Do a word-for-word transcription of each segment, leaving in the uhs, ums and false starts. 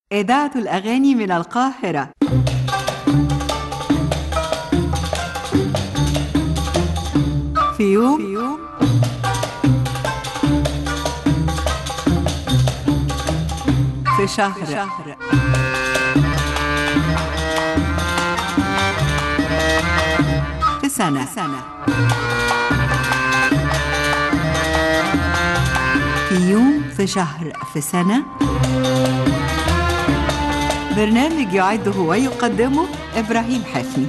إذاعة الأغاني من القاهرة. في يوم, في, يوم في شهر, في, شهر في سنة, في سنة في يوم في شهر في سنة. برنامج يعده ويقدمه إبراهيم حفني.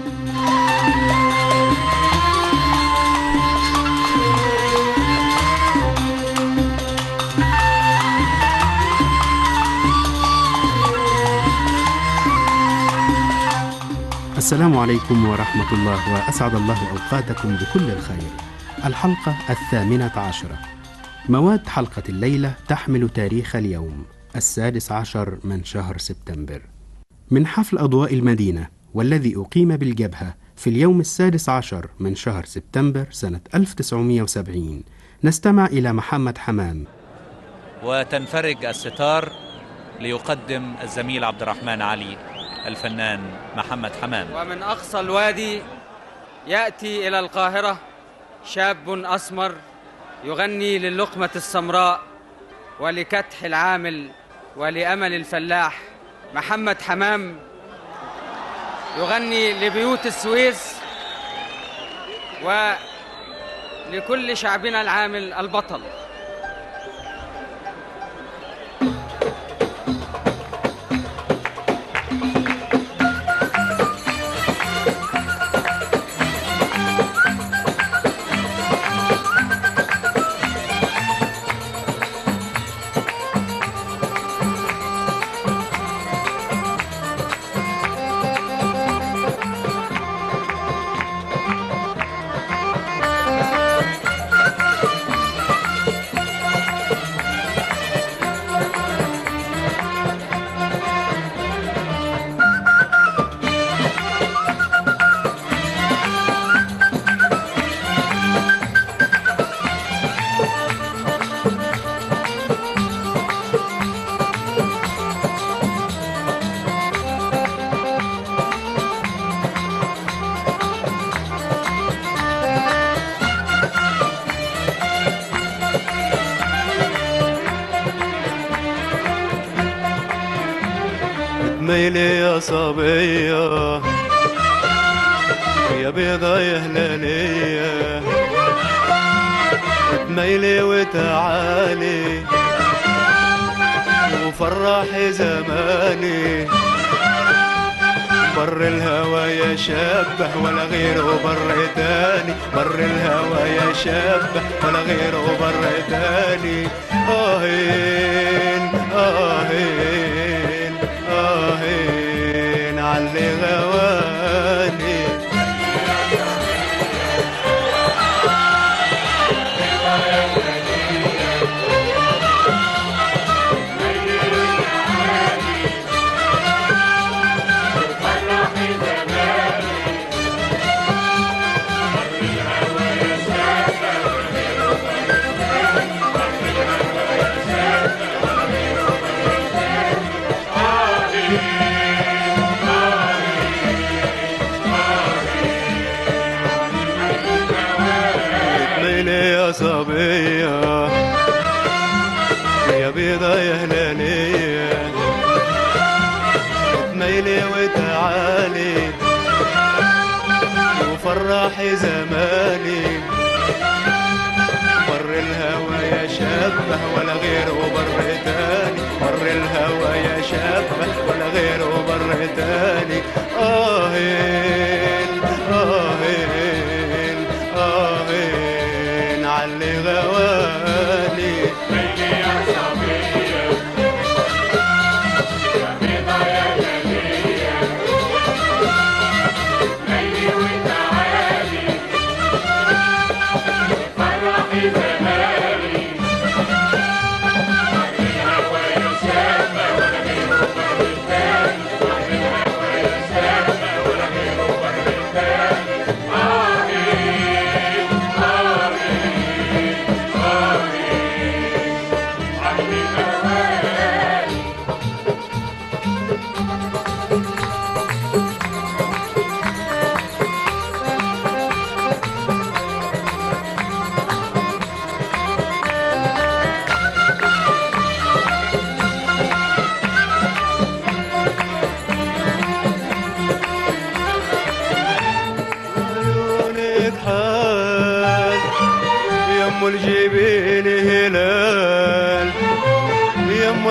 السلام عليكم ورحمة الله، وأسعد الله أوقاتكم بكل الخير. الحلقة الثامنة عشرة. مواد حلقة الليلة تحمل تاريخ اليوم السادس عشر من شهر سبتمبر، من حفل أضواء المدينة والذي أقيم بالجبهة في اليوم السادس عشر من شهر سبتمبر سنة ألف وتسعمائة وسبعين. نستمع إلى محمد حمام. وتنفرج الستار ليقدم الزميل عبد الرحمن علي الفنان محمد حمام. ومن أقصى الوادي يأتي إلى القاهرة شاب أسمر يغني للقمة السمراء ولكدح العامل ولأمل الفلاح. محمد حمام يغني لبيوت السويس ولكل شعبنا العامل البطل. ميلي يا صبية يا بيضة يا هلالية، ميلي وتعالي وفرحي زماني. بر الهوى يشبه ولا غيره بر تاني، بر الهوى يشبه ولا غيره بر تاني. آهين آهين آهين علي غواني. يا صبية يا بيضة يا هلالية، ميلي وتعالي وفرحي زماني. بر الهوى يشبه ولا غيره بر تاني، بر الهوى يشبه ولا غيره بر تاني. آهين آهين آهين علي غواني. ميلي يا صبية يا بيضة يا هلالية، ميلي وتعالي فرحي زماني. بر الهوى يشبه ولا غيره بر تاني،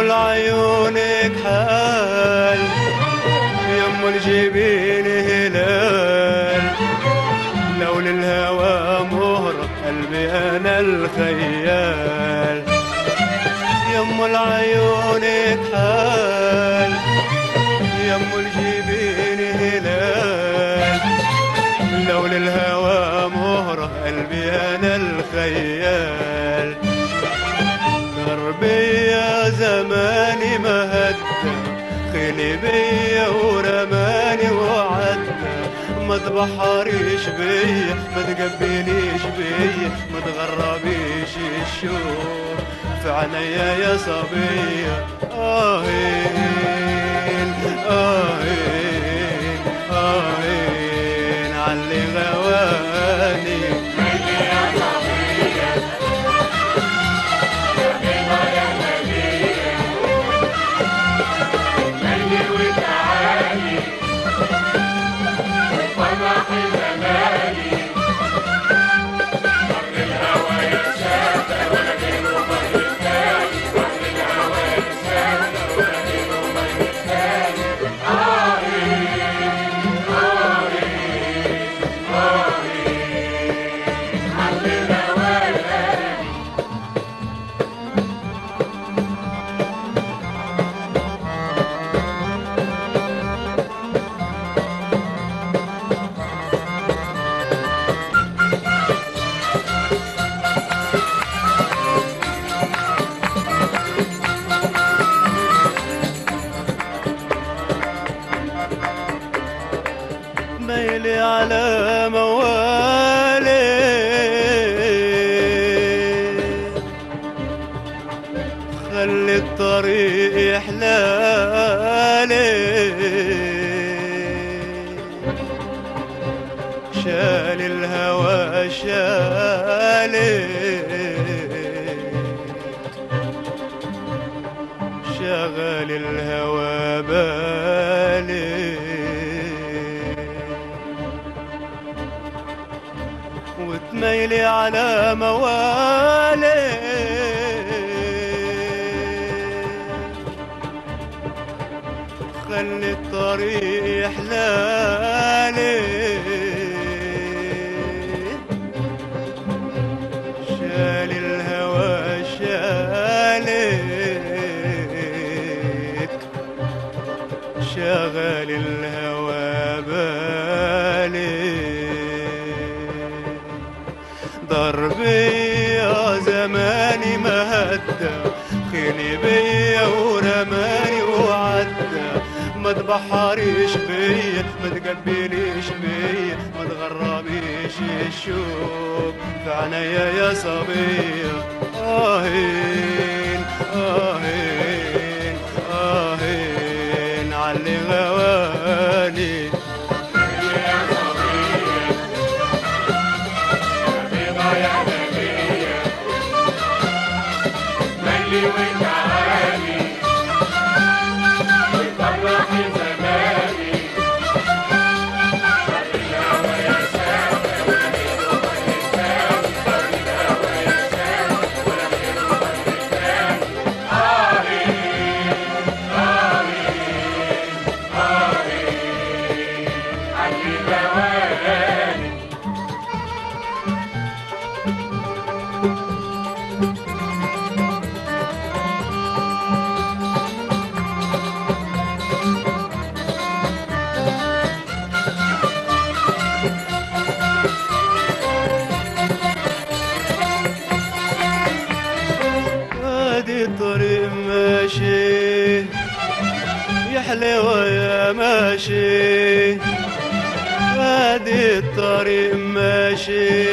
العيون كحال يم الجبين هلال لو للهوى مهر قلبي أنا الخيال يم العيون كحال يم الجبين هلال لو للهوى مهر قلبي أنا الخيال دربي يا زماني ما هدى خلي بيا ورماني وعدى ما تبحريش بيا ما تقبليش بيا ما تغربيش الشوق في عينيا يا صبية آهين آهين آهين علي غواني ميلي على موالي خلي الطريق يحلالي شال الهوى شالي شغل الهوى بالي وتميلي على موالي خلي الطريق يحلالي شال الهوى شالك شغل الهوى بالي ضربي يا زماني ما هدى خيني بيا ورماني وعدى ما تبحريش بيا ما تقبليش بيا ما تغربيش الشوق في عينيا يا صبية آهين آهين آهين علي غواني الطريق ماشي يحلى ويا ماشي هادي الطريق ماشي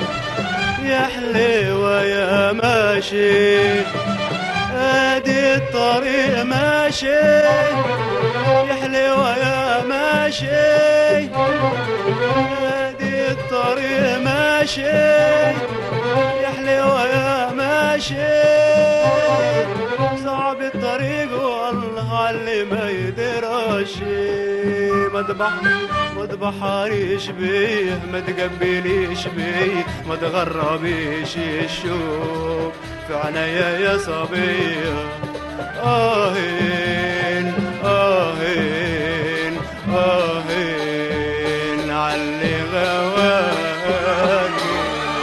يحلى ويا ماشي هادي الطريق ماشي يحلى ويا ماشي هادي الطريق ماشي يحلى ويا ماشي صعب الطريق والله علي ما يدرش ما تبح ما تبحريش بيه ما تقبليش بيه ما تغربيش الشوق في عينيا يا صبية آهين آهين آهين علي غواكي.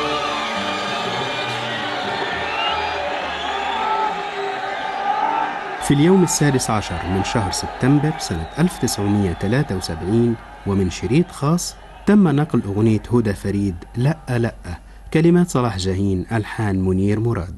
في اليوم السادس عشر من شهر سبتمبر سنة ألف وتسعمائة وثلاثة وسبعين ومن شريط خاص تم نقل أغنية هدى فريد لأ لأ، كلمات صلاح جاهين، ألحان منير مراد.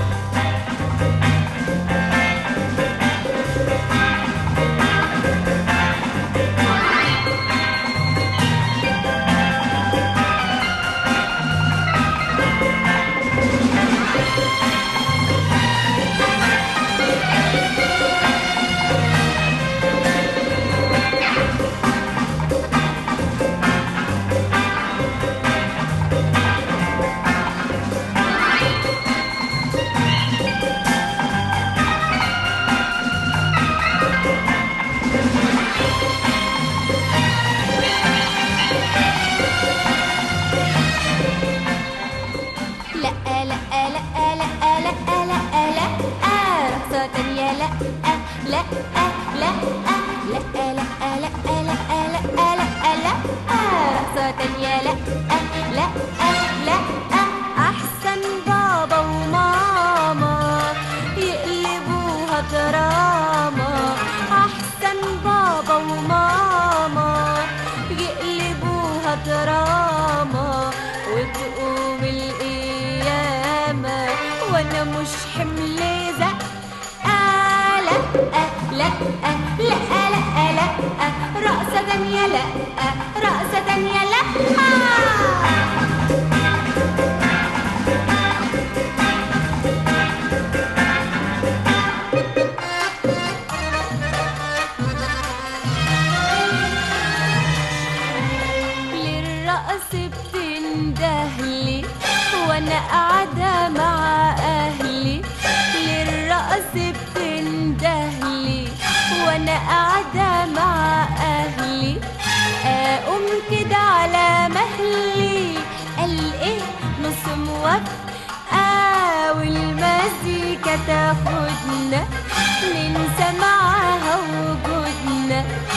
تاخدنا ننسى معاها وجودنا،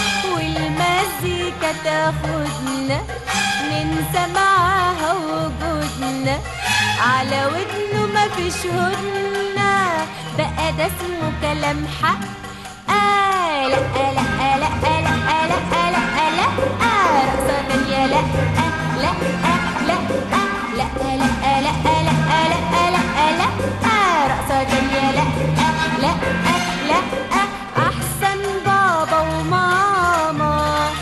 والمزيكا تاخدنا ننسى معاها وجودنا، على ودنه مفيش هدنة بقى ده اسمه كلام حق. آه لا لا لا لا لا لا لا لا آه رقصة تانية لا لا لا لا لا لا لا لا لا لا رقصة تانية لا لا لا أحسن بابا وماما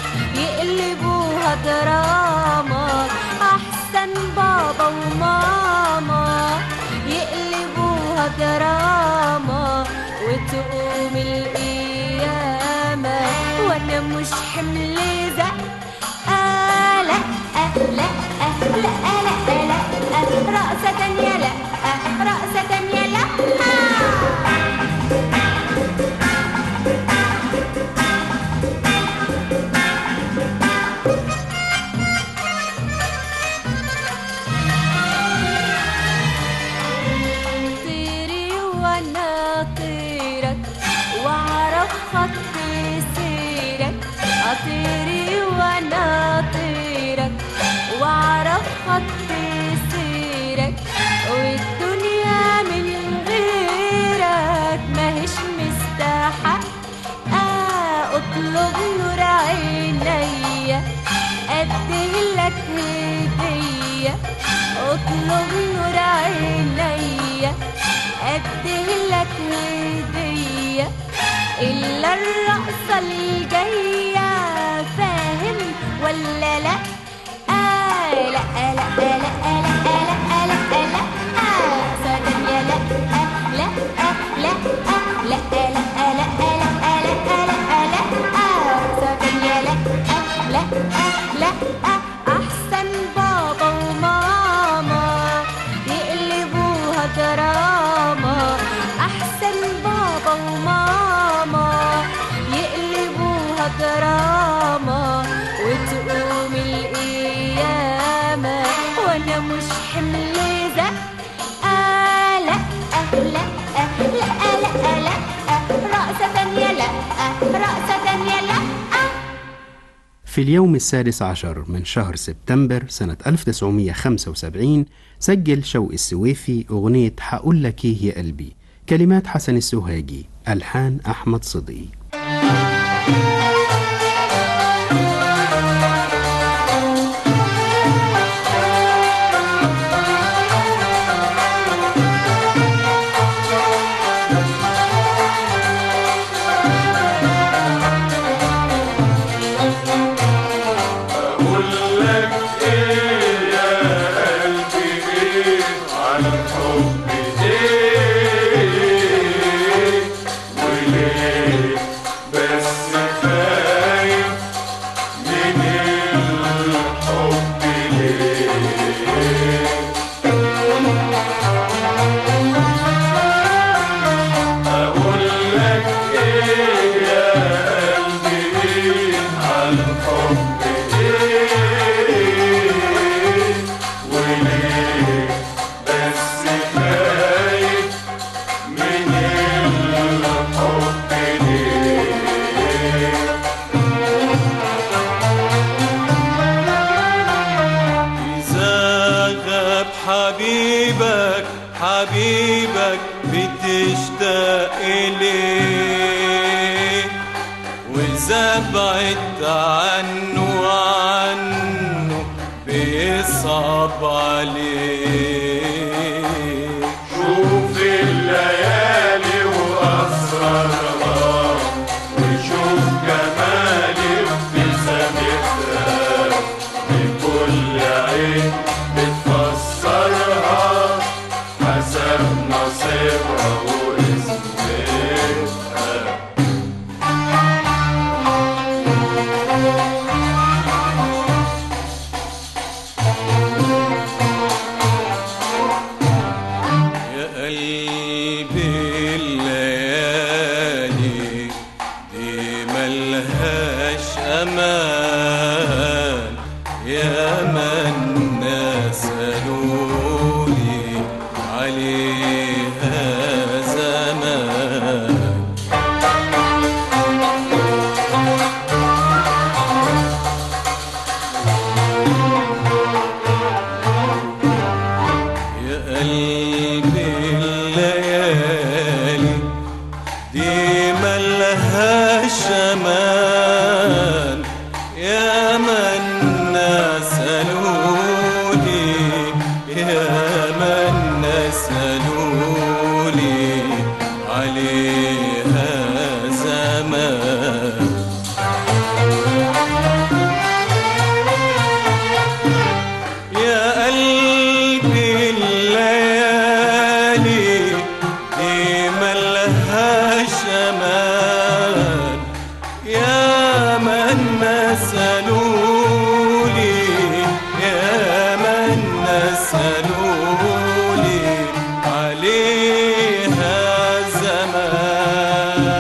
يقلبوها دراما، أحسن بابا وماما يقلبوها دراما، وتقوم القيامة وأنا مش حمل زق. آه لا لا لا لا لا رقصة تانية لا رقصة تانية لا طيري وانا طيرك واعرف خط سيرك، اطيري وانا طيرك واعرف خط سيرك، والدنيا من غيرك ماهيش مستحق. آه اطلب نور عينيا اديهلك هدية، اطلب نور عينيا اديهلك هدية، الا الرقصة الجاية فاهم ولا لا؟ آه لا لا لا لا لا لا لا رقصة تانية لا لا لا لا لا لا لا رقصة تانية لا لا لا أحسن بابا وماما يقلبوها دراما، أحسن بابا وماما يقلبوها دراما، وتقوم القيامة وأنا مش في اليوم السادس عشر من شهر سبتمبر سنة ألف وتسعمائة وخمسة وسبعين سجل شوقي السويفي أغنية حقول لك إيه يا قلبي، كلمات حسن السوهاجي، ألحان أحمد صدقي. حبيبك حبيبك بتشتاق إليه، وإذا بعدت عنه عنه بيصعب عليه. شوف الليالي وأسرارها وشوف جمال ابتسامتها، بكل عين بتفسرها حسب نصيبها واسمها. يا قلبي الليالي دي ملهاش أمان، يا من الناس قالولي عليها زمان. يا قلبي الليالي دي ملهاش أمان، يا من الناس قالولي يا من الناس قالولي عليها زمان. يا قلبي الليالي دي ملهاش أمان، يا من الناس قالولي يا من الناس قالولي عليها زمان.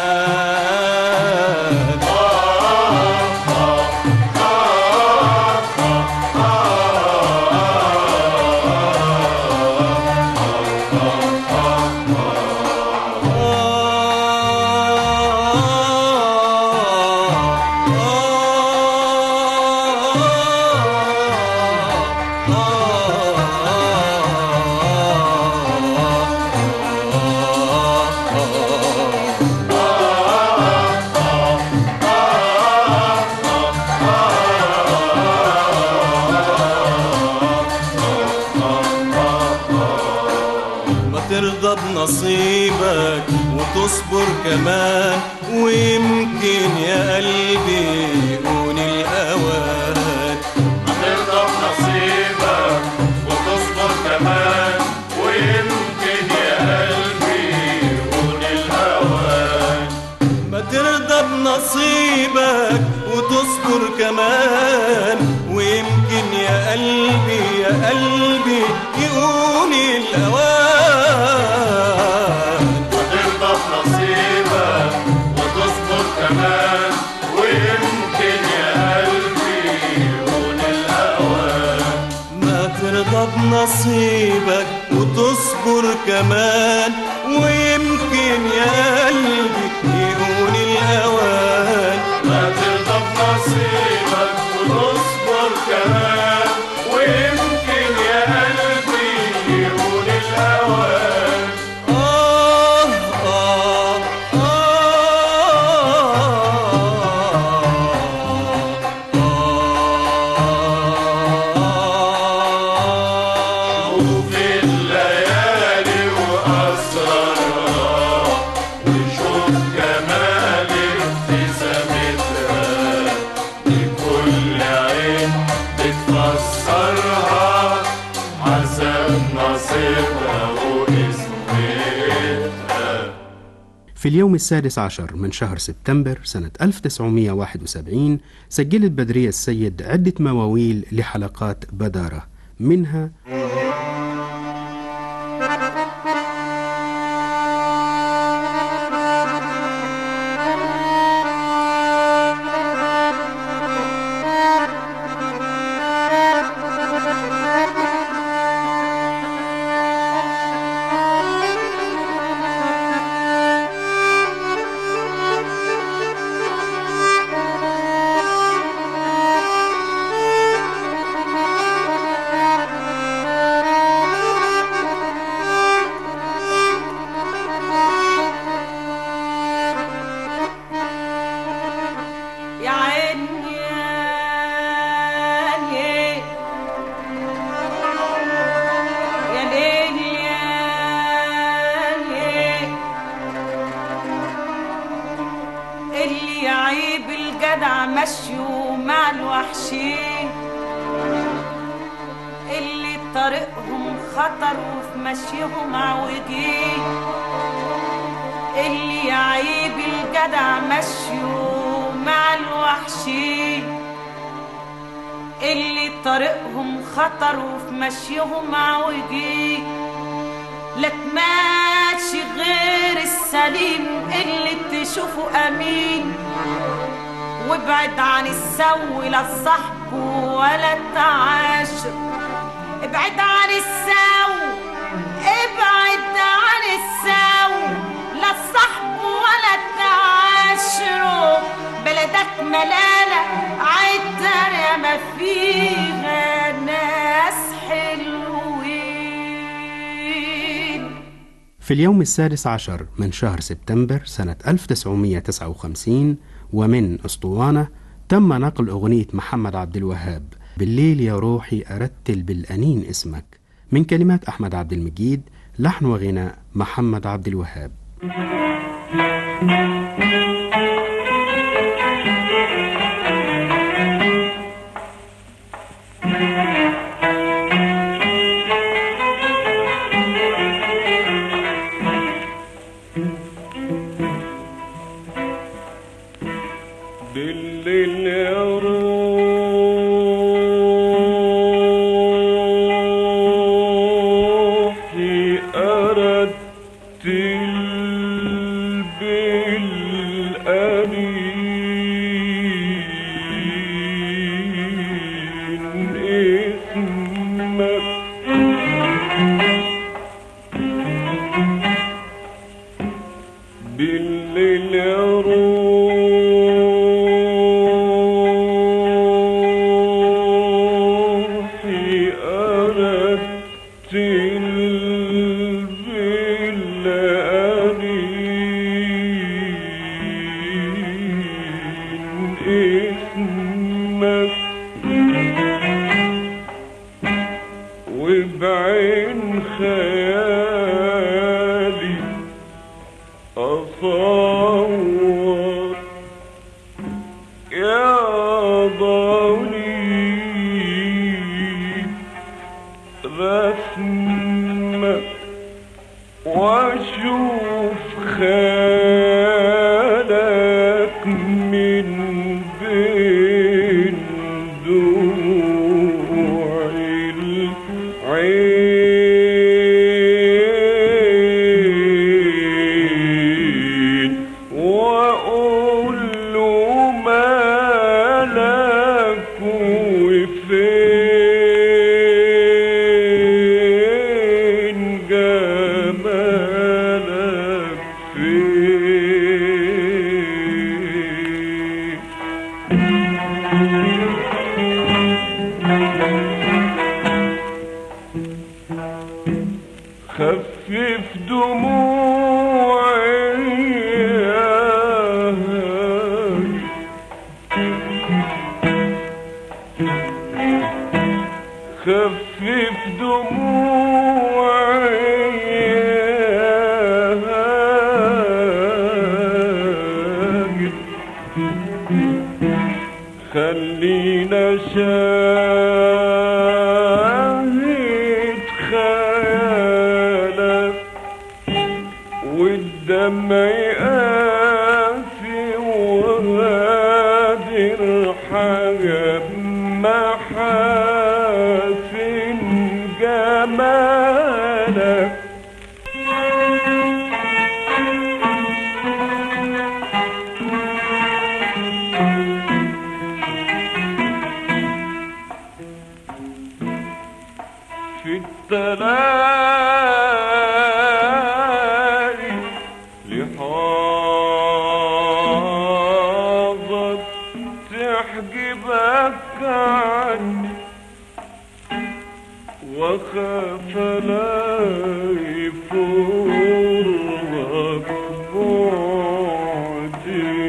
ترضى بنصيبك وتصبر كمان، ويمكن يا قلبي يكون الأوان. ترضى بنصيبك وتصبر كمان، ويمكن يا قلبي يكون الأوان. ما ترضى بنصيبك وتصبر كمان، ويمكن يا قلبي يا قلبي يكون الأوان. ترضى بنصيبك وتصبر كمان، ويمكن يا قلبي يكون الأوان. ما ترضى بنصيبك وتصبر كمان، ويمكن يا قلبي يكون الأوان. ما ترضى بنصيبك في اليوم السادس عشر من شهر سبتمبر سنة ألف وتسعمائة وواحد وسبعين سجلت بدرية السيد عدة مواويل لحلقات بدارة، منها مشيوا مع الوحشين اللي طريقهم خطر وفي مشيهم عوجين، اللي يعيب الجدع مشيوا مع الوحشين اللي طريقهم خطر وفي مشيهم عوجين. لا تماشي غير السليم اللي تشوفه امين، وابعد عن السو لا الصحب ولا التعاشر. ابعد عن السو ابعد عن السو لا الصحب ولا التعاشر. بلدك ملالة عدر يا ما فيها ناس حلوين. في اليوم السادس عشر من شهر سبتمبر سنة ألف وتسعمائة وتسعة وخمسين ومن أسطوانة تم نقل أغنية محمد عبد الوهاب بالليل يا روحي أرتل بالأنين اسمك، من كلمات أحمد عبد المجيد، لحن وغناء محمد عبد الوهاب. بالليل يا روحي أرتل بالأنين اسمك، بالليل يا روحي وبعين خيالي أصور يا ضوني رسمك، واشوف خيالك من بين دموع العين، واقول له مالك وفين جمالك فين. خفف دموعي يا هاي، خفف دموعي يا هاي، خلينا شاهد خيالك والدمع يحجبك عني وخاف لا يفرغك بعدي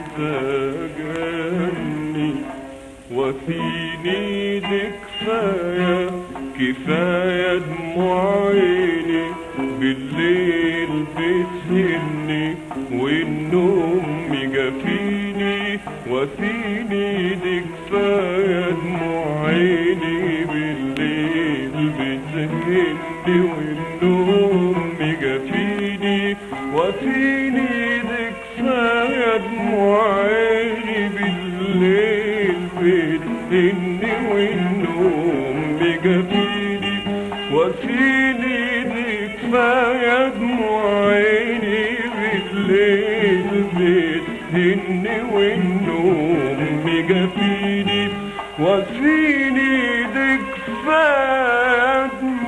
وتجني وفيني دي كفاية كفاية دموع عيني بالليل بتهني والنوم يجافيني وفيني دي كفاية دموع عيني بالليل بتهني والنوم يجافيني وفيني دي كفاية دموع عيني بالليل بتهني والنوم يجافيني وفيني دي كفاية دموع عيني بالليل بتهني والنوم يجافيني وفيني دي كفاية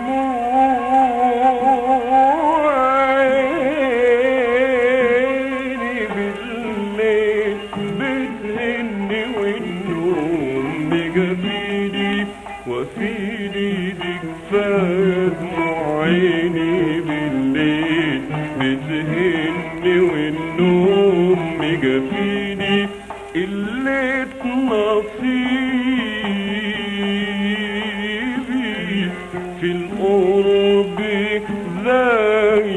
دموع عيني بالليل بتهني والنوم يجافيني وفيني دي كفاية دموع عيني بالليل بتهني والنوم يجافيني قلة نصيبي في القرب زي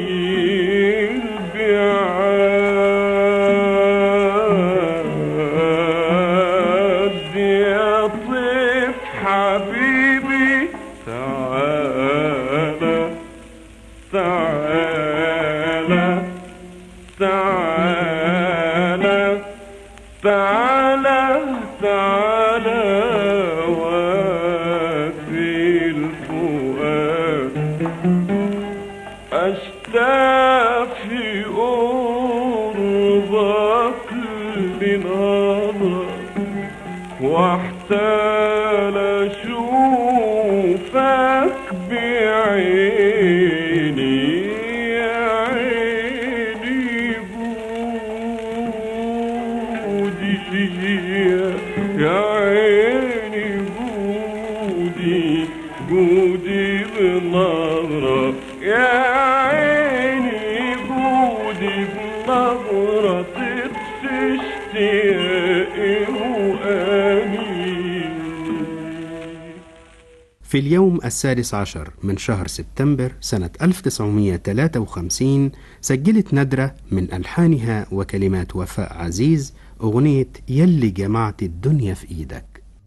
البعاد يا طيف حبيبي تعالى تعالى تعالى تعالى تعالى وفي الفؤاد أشتاق في قربك لنظر واحتال أشوفك بعيني يا عيني بودي يا عيني بودي بودي بنظرة يا عيني بودي بنظرة تبكي اشتياقي وأني. في اليوم السادس عشر من شهر سبتمبر سنة ألف وتسعمائة وثلاثة وخمسين سجلت ندرة من ألحانها وكلمات وفاء عزيز أغنية يلي جمعت الدنيا في إيدك.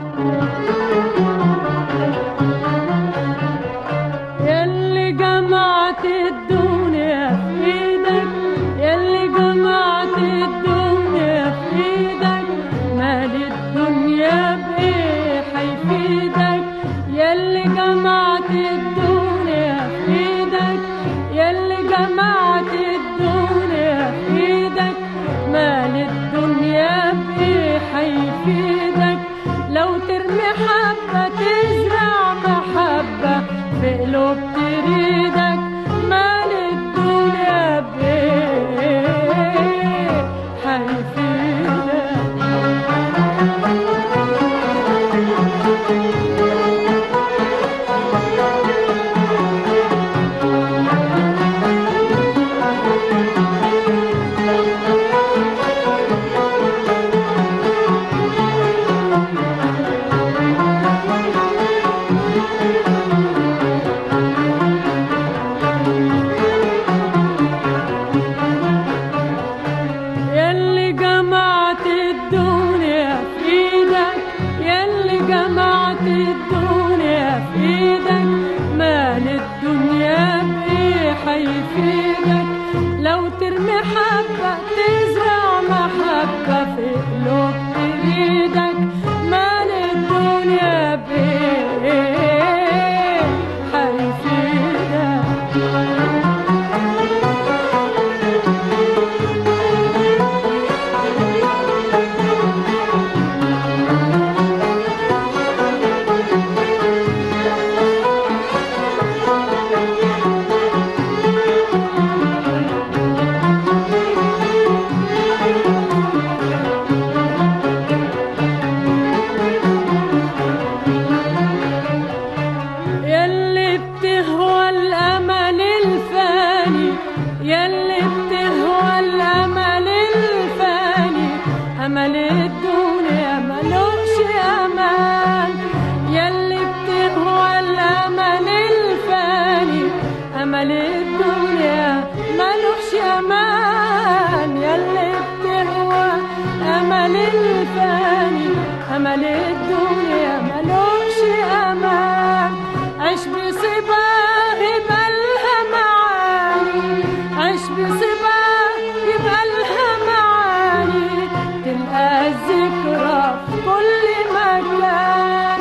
يلي جمعت الدنيا في إيدك يلي جمعت الدنيا في إيدك مال الدنيا بإيه حيفيدك يلي جمعت الدنيا في إيدك يلي جمعت الدنيا في إيدك مال الدنيا بإيه حيفيدك لو ترمي الدنيا ملوش أمان، يلي بتهوى الأمل الفاني، أمل الدنيا ملوش أمان، يلي بتهوى أمل الفاني، أمل الدنيا ملوش أمان. عيش بصباه يبقالها معاني، عيش بصباه يبقالها معاني، تلقى الذكرى في كل مكان.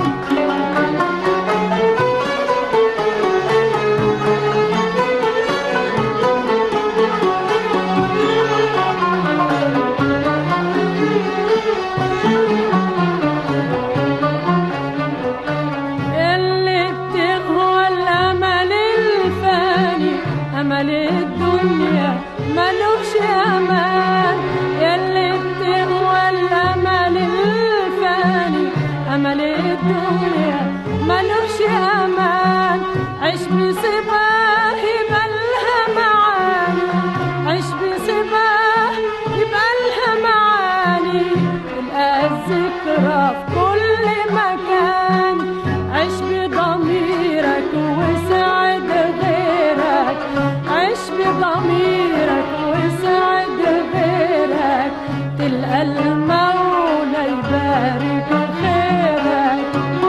اللي بتغوى الأمل الفاني، أمل الدنيا ملوش أمان، يلي بتغوى الأمل الفاني، أمل الدنيا ملوش أمان. عيش بصباه يبقالها معاني، عيش بصباه يبقالها معاني، تلقى الذكرى في كل مكان. عيش بضميرك وسعد غيرك، عيش بضميرك وسعد غيرك، تلقى المولى يبارك خيرك.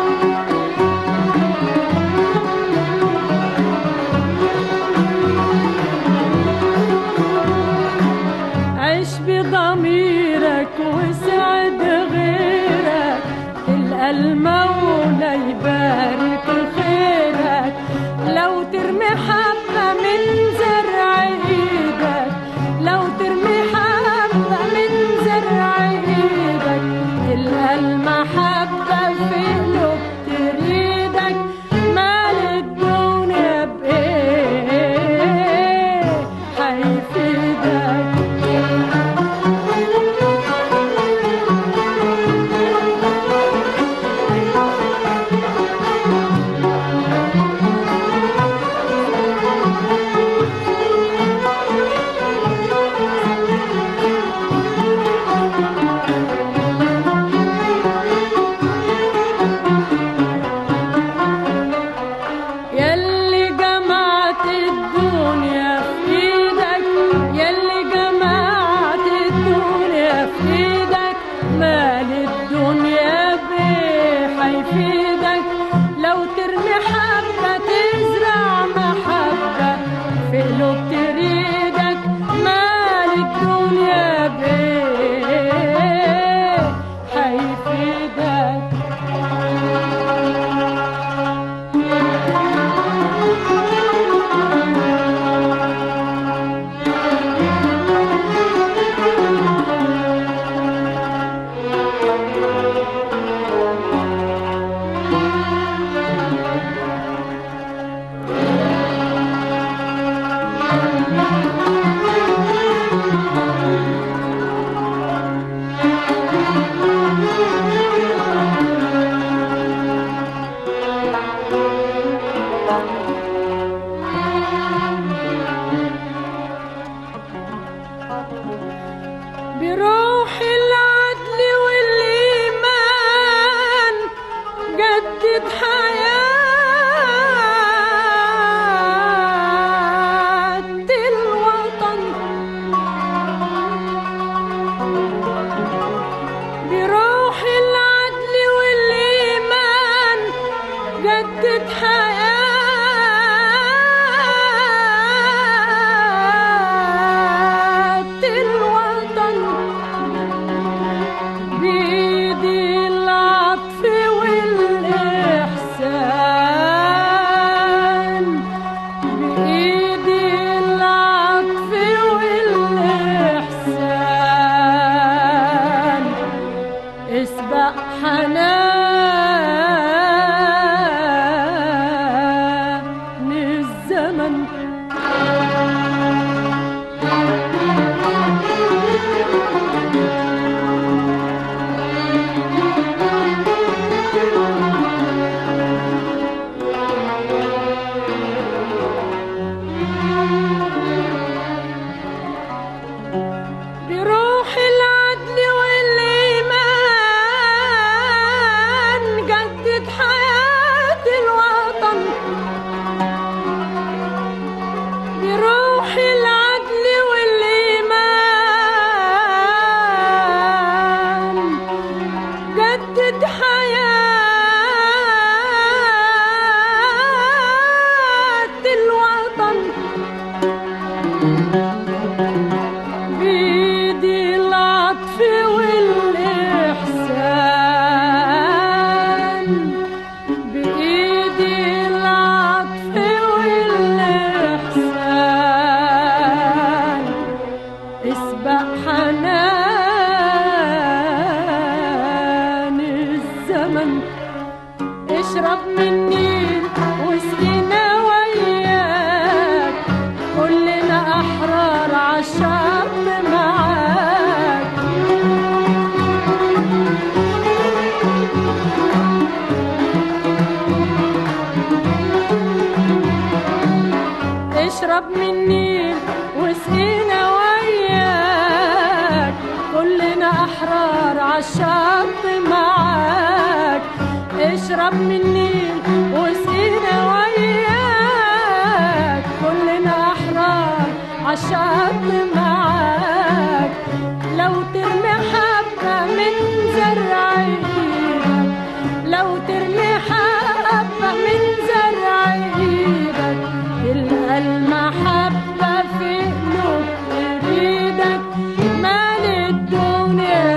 عيش بضميرك وسعد غيرك، تلقى المولى يبارك خيرك. لو ترمي حبة من زرع ايدك، لو ترمي حبة من زرع ايدك، تلقى المحبة في قلوب تريدك. مال الدنيا بإيه هيفيدك؟ يلي جمعت الدنيا في ايدك، يلي جمعت الدنيا في ايدك، مال الدنيا بيه هيفيدك. لو ترمي حبة تزرع محبة في قلوب تريدك، مال الدنيا بيه هيفيدك. بروح العدل والإيمان جدد حياة الوطن، بروح العدل والإيمان جدد حياة الوطن. بإيدي العطف والإحسان، بإيدي العطف والإحسان، اسبق حنان الزمن. بروح العدل والإيمان الزمن اشرب مني واسقينا وياك، كلنا أحرار عالشط معاك. اشرب مني واسقينا وياك، كلنا أحرار عالشط معاك. اشرب مني واسقينا وياك، كلنا أحرار عالشط معاك. لو ترمي حبة من زرع ايدك، لو ترمي حبة من زرع ايدك، تلقى المحبة في قلوب ايدك. مال الدنيا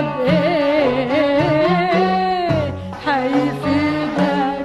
بايه هيفيدك؟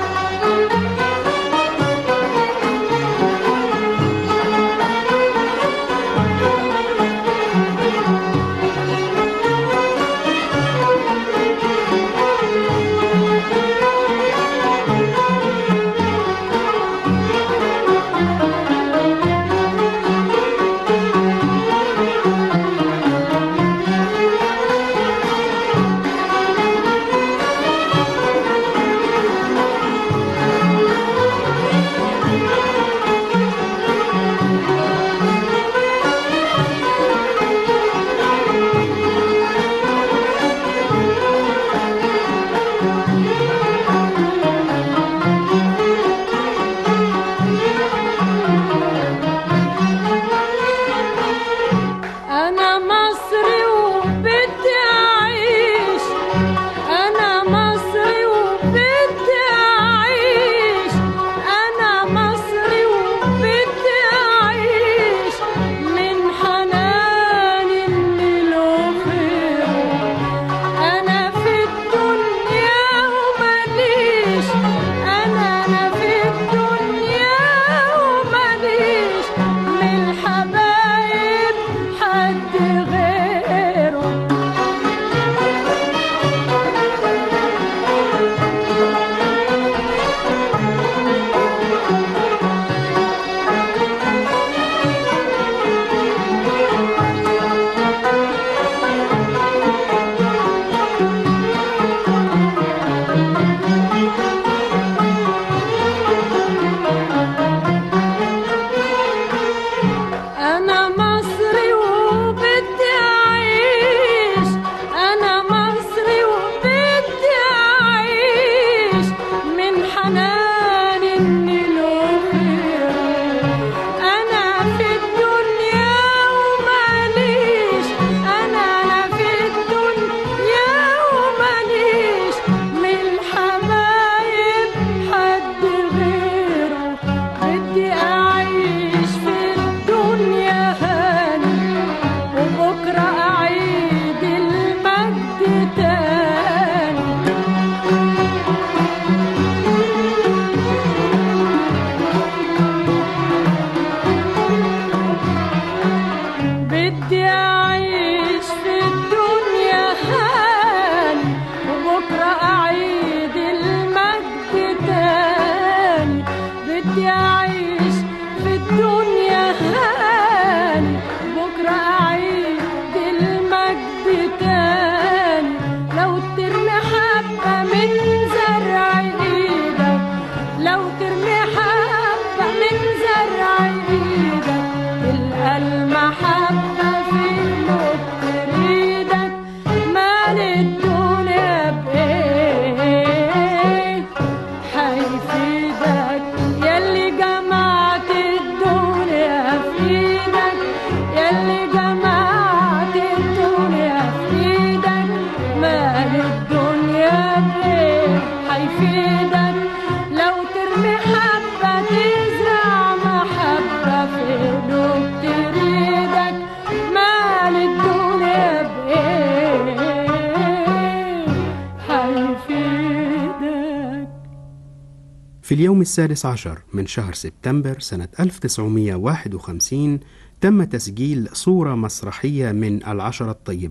في اليوم السادس عشر من شهر سبتمبر سنة ألف وتسعمائة وواحد وخمسين تم تسجيل صورة مسرحية من العشرة الطيبة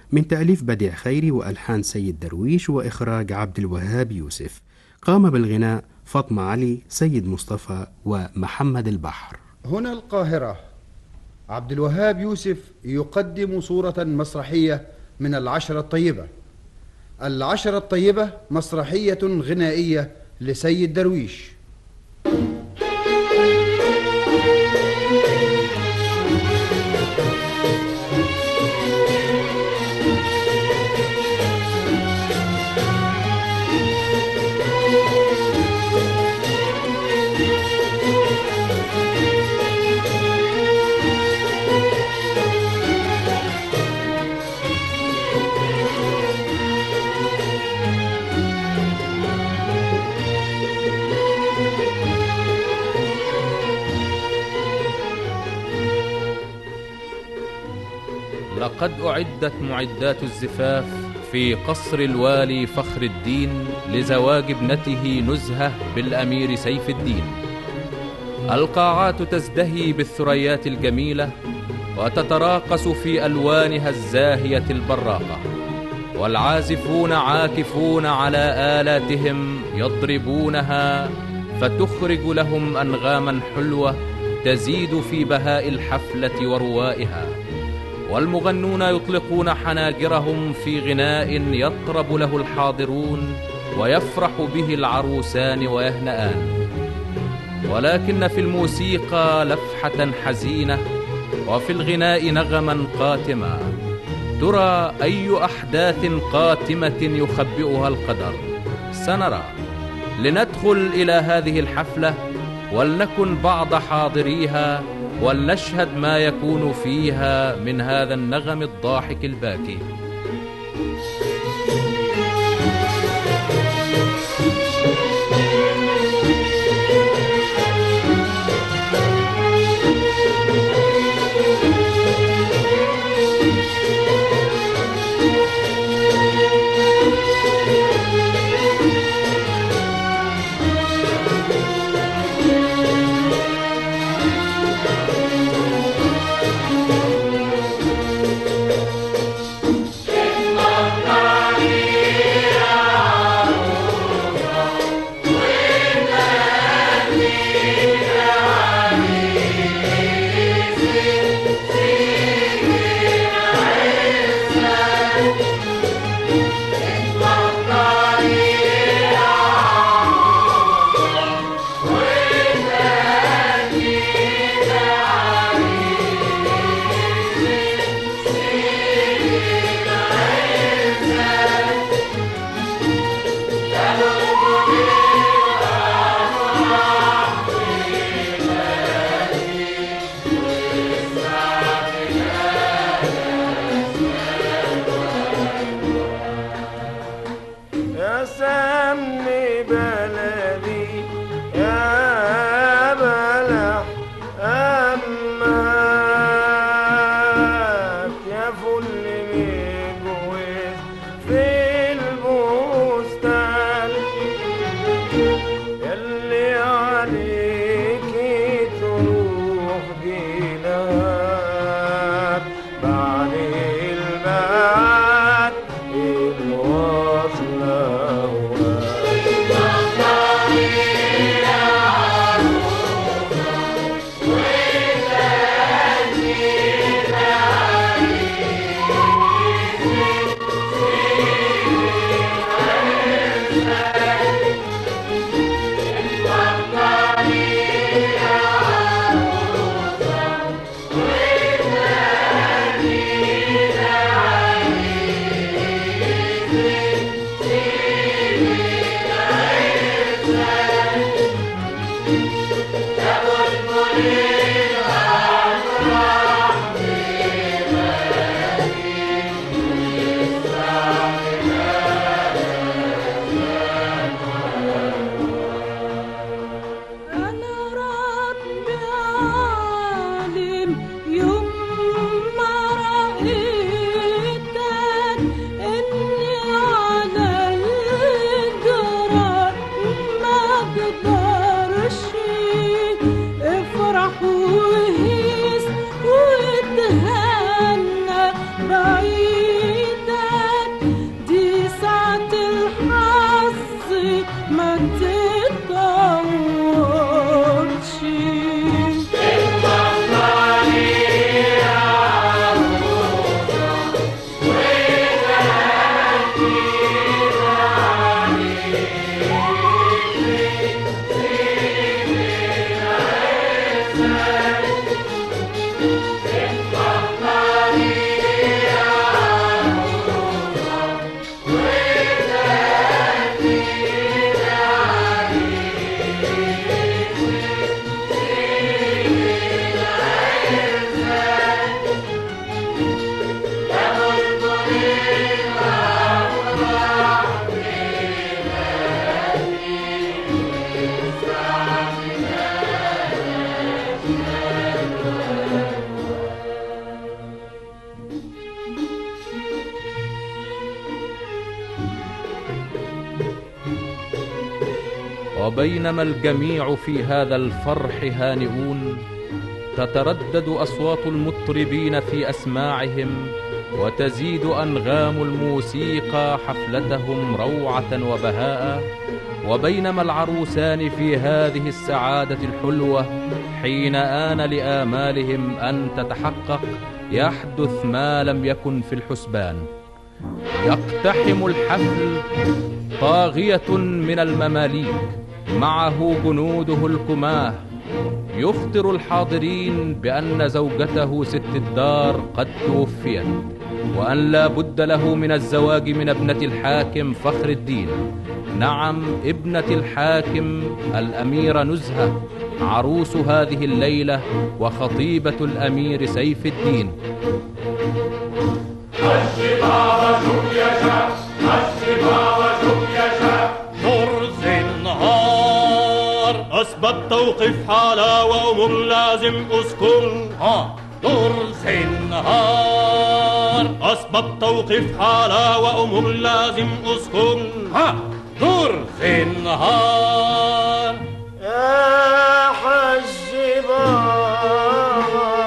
من تأليف بديع خيري وألحان سيد درويش وإخراج عبد الوهاب يوسف. قام بالغناء فاطمة علي، سيد مصطفى، ومحمد البحر. هنا القاهرة، عبد الوهاب يوسف يقدم صورة مسرحية من العشرة الطيبة. العشرة الطيبة مسرحية غنائية لسيد درويش. لقد أعدت معدات الزفاف في قصر الوالي فخر الدين لزواج ابنته نزهة بالأمير سيف الدين. القاعات تزدهي بالثريات الجميلة وتتراقص في ألوانها الزاهية البراقة، والعازفون عاكفون على آلاتهم يضربونها فتخرج لهم أنغاما حلوة تزيد في بهاء الحفلة وروائها، والمغنون يطلقون حناجرهم في غناء يطرب له الحاضرون ويفرح به العروسان ويهنآن. ولكن في الموسيقى لفحة حزينة وفي الغناء نغما قاتما. ترى أي أحداث قاتمة يخبئها القدر؟ سنرى. لندخل إلى هذه الحفلة ولنكن بعض حاضريها، ولنشهد ما يكون فيها من هذا النغم الضاحك الباكي. See وبينما الجميع في هذا الفرح هانئون، تتردد أصوات المطربين في أسماعهم، وتزيد أنغام الموسيقى حفلتهم روعة وبهاء. وبينما العروسان في هذه السعادة الحلوة حين آن لآمالهم أن تتحقق، يحدث ما لم يكن في الحسبان. يقتحم الحفل طاغية من المماليك معه جنوده الكماه، يخبر الحاضرين بأن زوجته ست الدار قد توفيت، وأن لا بد له من الزواج من ابنة الحاكم فخر الدين، نعم ابنة الحاكم الأميرة نزهة، عروس هذه الليلة وخطيبة الأمير سيف الدين. الشباب شوف يا شاب، الشباب شوف يا شاب، طرز النهار أسباب توقف حالة وأمور لازم أسكن. ها طرز النهار أسباب توقف حالة وأمور لازم أسكن. ها طرز النهار يا حج بابا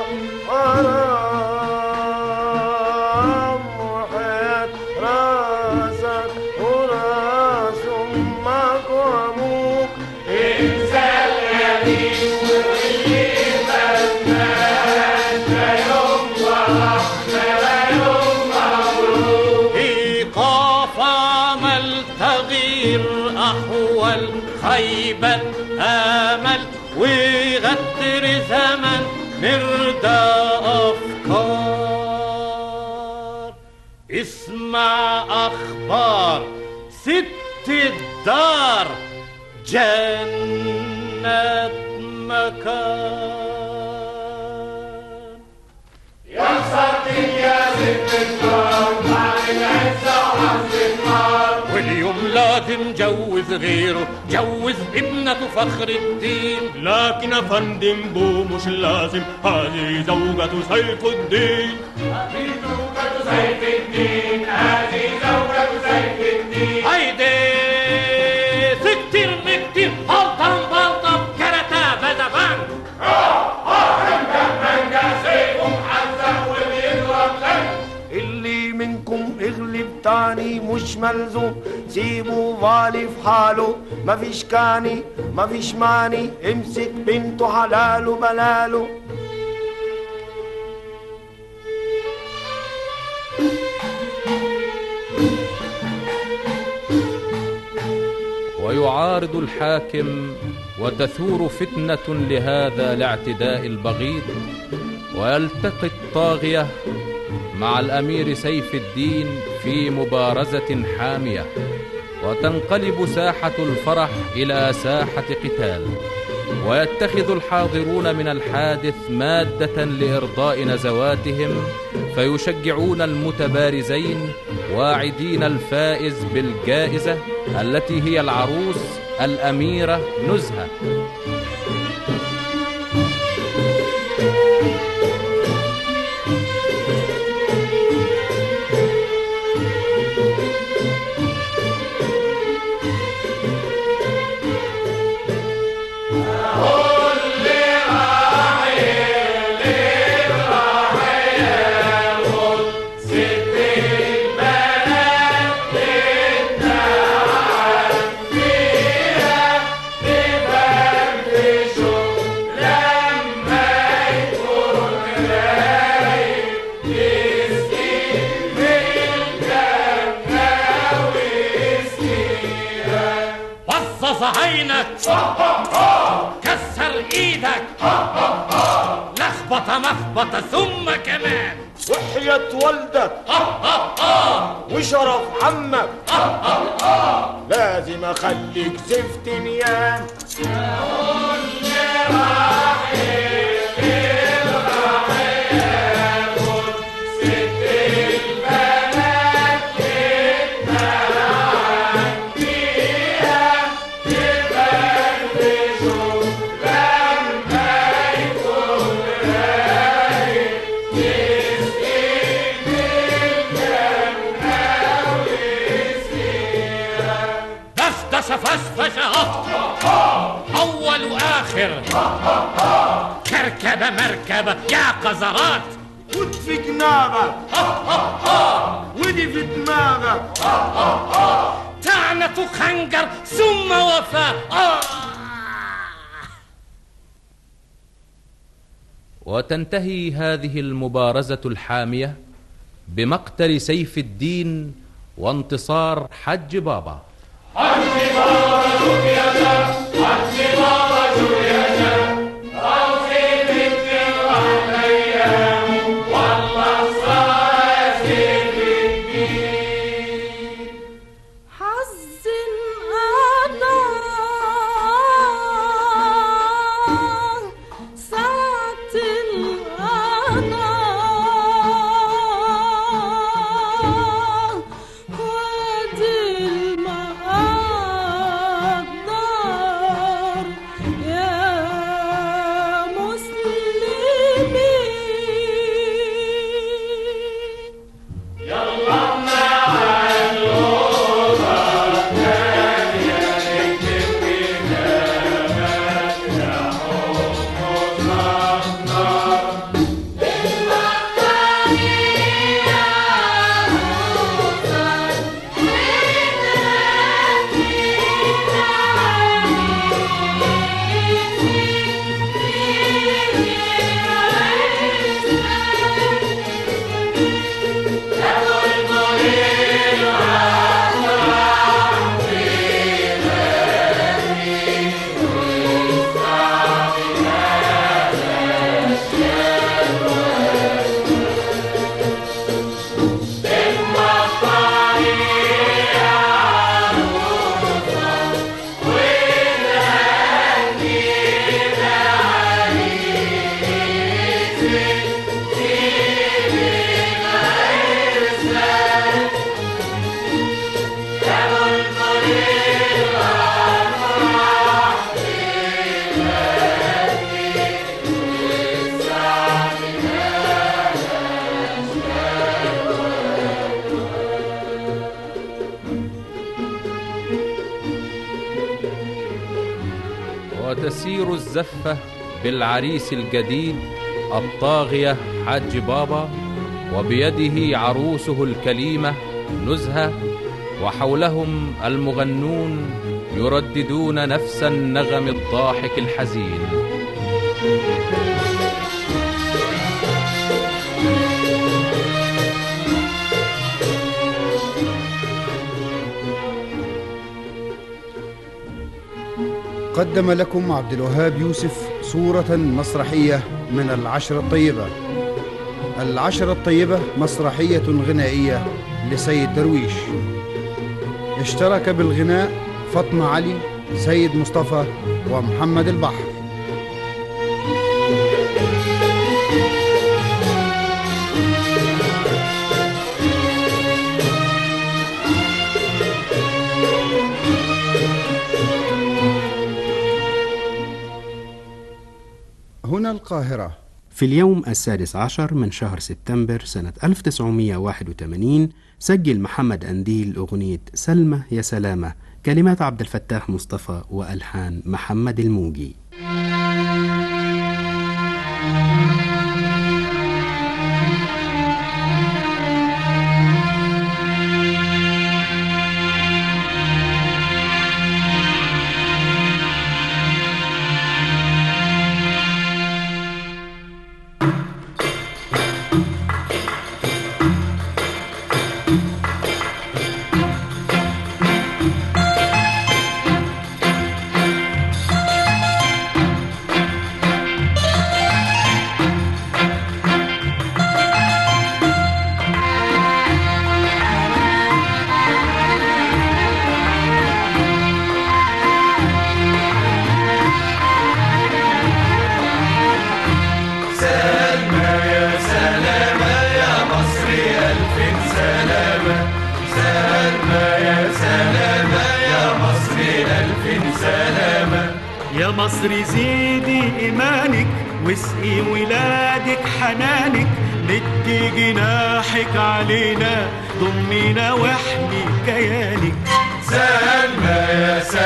حرام وحياة راسك وراس أمك وأبوك، انسى القديم واللي فاتناش، لا يوم فرحنا لا يوم مبروك. إيقاف عمل تغيير أحوال خيبة آمل، ويغدر زمن مرضى أفكار. اسمع أخبار ست الدار، جنة مكان. يا مساكين يا ست الدار بعد العزة وحز النار، واليوم لازم جوز غيره، جوز ابنة فخر الدين. لكن أفندم بو مش لازم، هذه زوجة سيف الدين، هذه زوجة سيف الدين، هذه زوجة سيف الدين. هيدي سكتير مكتير بلطم بلطم كرتا بزبان، منجا منجا سيف محزن وبيضرب لك. اللي منكم اغلب تاني مش ملزوم، سيبوا فالي في حاله، مفيش كاني مفيش ماني، امسك بنته حلاله بلاله. ويعارض الحاكم وتثور فتنة لهذا الاعتداء البغيض، ويلتقي الطاغية مع الأمير سيف الدين في مبارزة حامية، وتنقلب ساحة الفرح إلى ساحة قتال، ويتخذ الحاضرون من الحادث مادة لإرضاء نزواتهم، فيشجعون المتبارزين واعدين الفائز بالجائزة التي هي العروس الأميرة نزهة. عينك كسر ايدك لخبطة مخبطة ثم كمان وحياة والدك وشرف عمك لازم اخليك زفت نيام. فصفص فصفصة أول وآخر كركبة مركبة يا قذرات ود في جنابك ودي في دماغك تعنة خنجر ثم وفاء. وتنتهي هذه المبارزة الحامية بمقتل سيف الدين وانتصار حج بابا. حج بابا جوليانا، حج بابا جوليانا، روحي بنت الأيام والله صار سيف الدين. حظ القضاء ساعة القضاء وادي المقدار يا مسلمين. يلا مع الأوضة الثانية نكتب كتابات يا حب الأخضر. وتسير الزفة بالعريس الجديد الطاغية حج بابا وبيده عروسه الكليمة نزهة، وحولهم المغنون يرددون نفس النغم الضاحك الحزين. قدم لكم عبد الوهاب يوسف صورة مسرحية من العشرة الطيبة. العشرة الطيبة مسرحية غنائية لسيد درويش. اشترك بالغناء فاطمة علي، سيد مصطفى، ومحمد البحر. هنا القاهرة. في اليوم السادس عشر من شهر سبتمبر سنة ألف وتسعمائة وواحد وثمانين سجل محمد أنديل أغنية سلمى يا سلامة، كلمات عبد الفتاح مصطفى وألحان محمد الموجي. يا مصر زيدي إيمانك واسقي ولادك حنانك، مدي جناحك علينا ضمينا واحمي كيانك. سلمى يا سلمى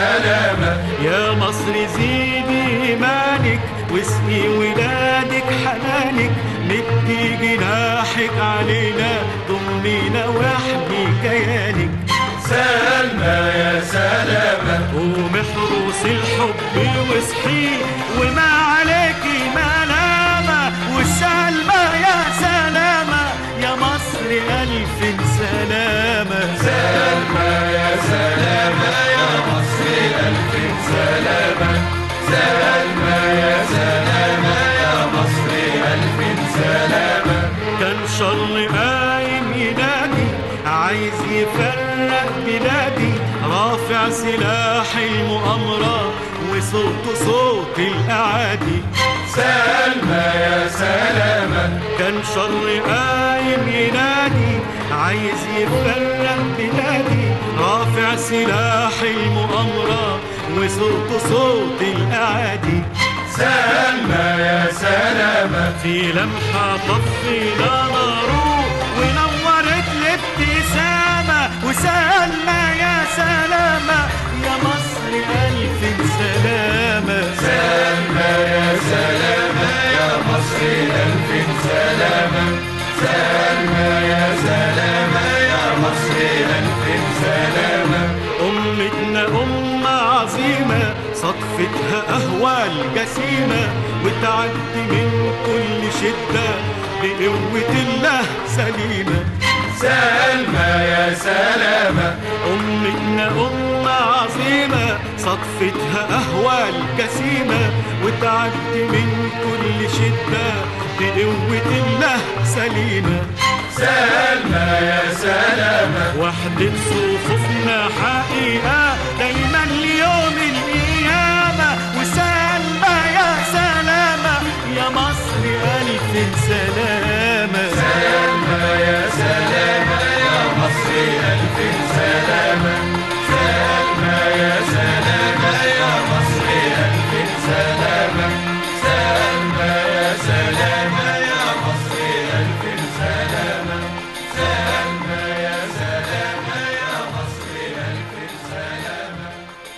سلمى يا سلامة قوم احرس الحب واصحي وما عليكي ملامة والسلمى يا سلامة يا مصر ألف سلامة سلمى يا سلامة يا مصر ألف سلامة سلمى يا سلامة يا مصر ألف سلامة كان شر قايم ينادي عايز يفرق بلادي رافع سلاح المؤامرة وصوته صوت الأعادي سلمى يا سلامة كان شر قايم ينادي عايز يفرق بلادي رافع سلاح المؤامرة وصوته صوت الأعادي سلمى يا سلامة في لمحة طفينا ناره ونورت الابتسامة وسلمى يا سلامة يا مصر ألف سلامة سلمى يا سلامة يا مصر ألف سلامة سلمى يا سلامة يا مصر ألف سلامة أمتنا أمة عظيمة صدفتها أهوال جسيمة وتعدي من كل شدة بقوة الله سليمة سلمى يا سلامة أمتنا أمة عظيمة صدفتها أهوال جسيمة وتعدي من كل شدة بقوة الله سليمة سلمى يا سلامة وحدة صفوفنا حقيقة دايما ليوم القيامة وسلمى يا سلامة يا مصر ألف سلامة سلمى يا سلامة يا مصر ألف سلامة سلمى يا سلامة يا مصر ألف سلامة سلمى يا سلامة يا مصر ألف سلامة سلمى يا سلامة يا مصر ألف سلامة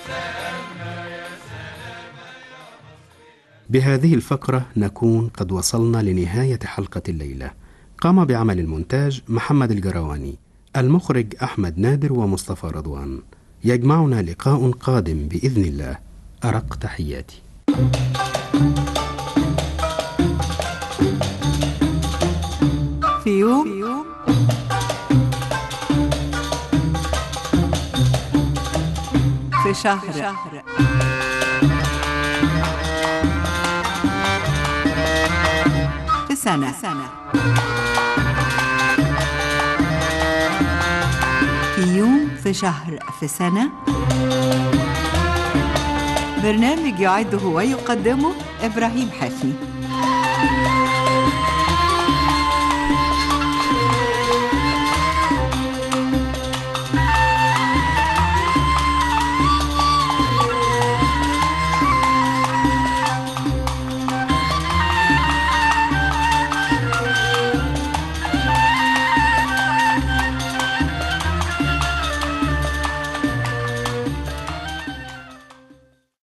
سلمى يا سلامة يا مصر. بهذه الفقرة نكون قد وصلنا لنهاية حلقة الليلة. قام بعمل المونتاج محمد الجرواني، المخرج أحمد نادر ومصطفى رضوان. يجمعنا لقاء قادم بإذن الله. أرق تحياتي. في يوم في شهر في سنة في يوم في شهر في سنة. برنامج يعده ويقدمه إبراهيم حفني.